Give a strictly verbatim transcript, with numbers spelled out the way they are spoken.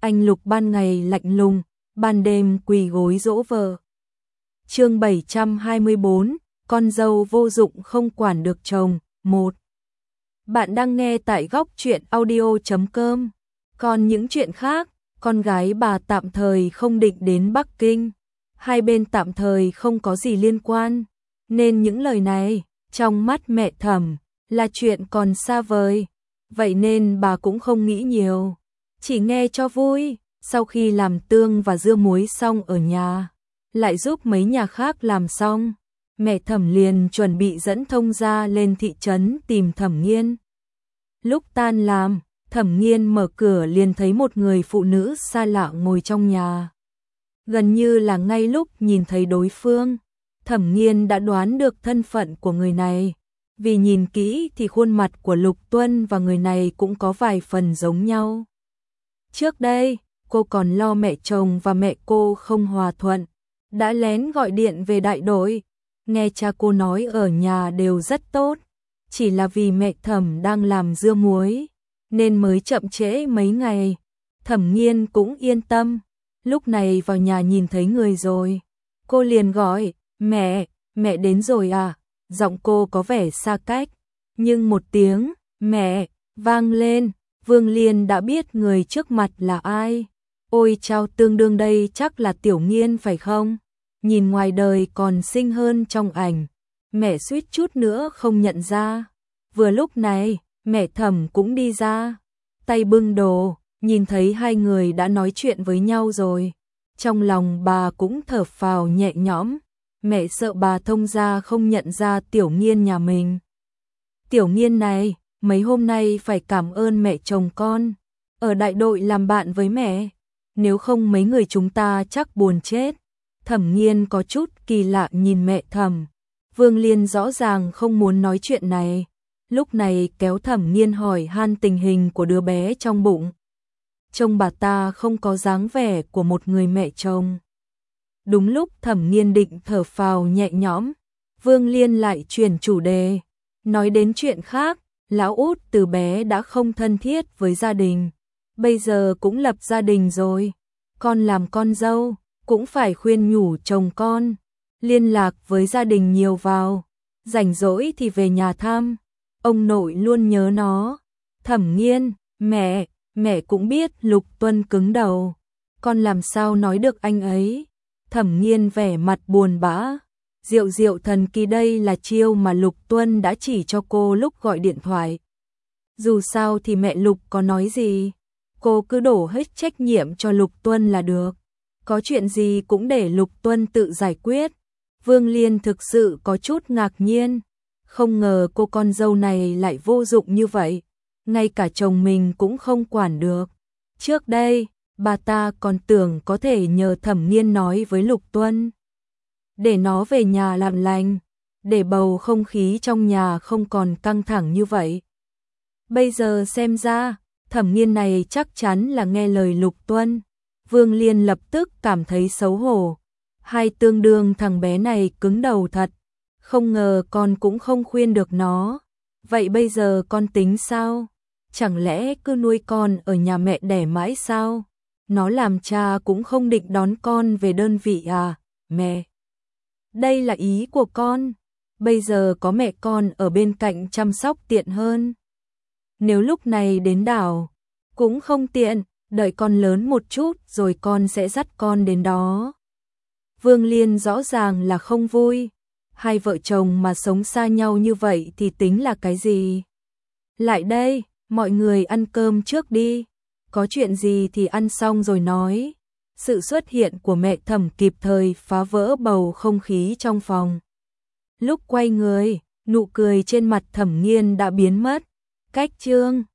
anh Lục ban ngày lạnh lùng, ban đêm quỳ gối dỗ vợ. Chương bảy trăm hai mươi bốn, con dâu vô dụng không quản được chồng, một. Bạn đang nghe tại góc truyện audio chấm com. Còn những chuyện khác, con gái bà tạm thời không định đến Bắc Kinh, hai bên tạm thời không có gì liên quan, nên những lời này, trong mắt mẹ Thẩm, là chuyện còn xa vời. Vậy nên bà cũng không nghĩ nhiều, chỉ nghe cho vui. Sau khi làm tương và dưa muối xong ở nhà, lại giúp mấy nhà khác làm xong, mẹ Thẩm liền chuẩn bị dẫn Thông Gia lên thị trấn tìm Thẩm Nghiên. Lúc tan làm, Thẩm Nghiên mở cửa liền thấy một người phụ nữ xa lạ ngồi trong nhà. Gần như là ngay lúc nhìn thấy đối phương, Thẩm Nghiên đã đoán được thân phận của người này, vì nhìn kỹ thì khuôn mặt của Lục Tuân và người này cũng có vài phần giống nhau. Trước đây, cô còn lo mẹ chồng và mẹ cô không hòa thuận, đã lén gọi điện về đại đội, nghe cha cô nói ở nhà đều rất tốt, chỉ là vì mẹ Thẩm đang làm dưa muối, nên mới chậm trễ mấy ngày. Thẩm Nghiên cũng yên tâm, lúc này vào nhà nhìn thấy người rồi, cô liền gọi, mẹ, mẹ đến rồi à, giọng cô có vẻ xa cách, nhưng một tiếng, mẹ, vang lên, Vương Liên đã biết người trước mặt là ai. Ôi chao, tương đương đây chắc là Tiểu Nghiên phải không? Nhìn ngoài đời còn xinh hơn trong ảnh, mẹ suýt chút nữa không nhận ra. Vừa lúc này, mẹ Thẩm cũng đi ra, tay bưng đồ, nhìn thấy hai người đã nói chuyện với nhau rồi. Trong lòng bà cũng thở phào nhẹ nhõm, mẹ sợ bà Thông Gia không nhận ra Tiểu Nghiên nhà mình. Tiểu Nghiên này, mấy hôm nay phải cảm ơn mẹ chồng con, ở đại đội làm bạn với mẹ, nếu không mấy người chúng ta chắc buồn chết. Thẩm Nghiên có chút kỳ lạ nhìn mẹ Thẩm. Vương Liên rõ ràng không muốn nói chuyện này, lúc này kéo Thẩm Nghiên hỏi han tình hình của đứa bé trong bụng. Trông bà ta không có dáng vẻ của một người mẹ chồng. Đúng lúc Thẩm Nghiên định thở phào nhẹ nhõm, Vương Liên lại chuyển chủ đề, nói đến chuyện khác. Lão út từ bé đã không thân thiết với gia đình, bây giờ cũng lập gia đình rồi, con làm con dâu, cũng phải khuyên nhủ chồng con, liên lạc với gia đình nhiều vào, rảnh rỗi thì về nhà thăm, ông nội luôn nhớ nó. Thẩm Nghiên, mẹ, mẹ cũng biết Lục Tuân cứng đầu, con làm sao nói được anh ấy. Thẩm Nghiên vẻ mặt buồn bã. Diệu diệu thần kỳ, đây là chiêu mà Lục Tuân đã chỉ cho cô lúc gọi điện thoại. Dù sao thì mẹ Lục có nói gì, cô cứ đổ hết trách nhiệm cho Lục Tuân là được. Có chuyện gì cũng để Lục Tuân tự giải quyết. Vương Liên thực sự có chút ngạc nhiên, không ngờ cô con dâu này lại vô dụng như vậy, ngay cả chồng mình cũng không quản được. Trước đây, bà ta còn tưởng có thể nhờ Thẩm Nghiên nói với Lục Tuân, để nó về nhà làm lành, để bầu không khí trong nhà không còn căng thẳng như vậy. Bây giờ xem ra, Thẩm Nghiên này chắc chắn là nghe lời Lục Tuân. Vương Liên lập tức cảm thấy xấu hổ. Hai tương đương thằng bé này cứng đầu thật, không ngờ con cũng không khuyên được nó. Vậy bây giờ con tính sao? Chẳng lẽ cứ nuôi con ở nhà mẹ đẻ mãi sao? Nó làm cha cũng không định đón con về đơn vị à, mẹ? Đây là ý của con, bây giờ có mẹ con ở bên cạnh chăm sóc tiện hơn. Nếu lúc này đến đảo, cũng không tiện, đợi con lớn một chút rồi con sẽ dắt con đến đó. Vương Liên rõ ràng là không vui, hai vợ chồng mà sống xa nhau như vậy thì tính là cái gì? Lại đây, mọi người ăn cơm trước đi, có chuyện gì thì ăn xong rồi nói. Sự xuất hiện của mẹ Thẩm kịp thời phá vỡ bầu không khí trong phòng. Lúc quay người, nụ cười trên mặt Thẩm Nghiên đã biến mất. Cách chương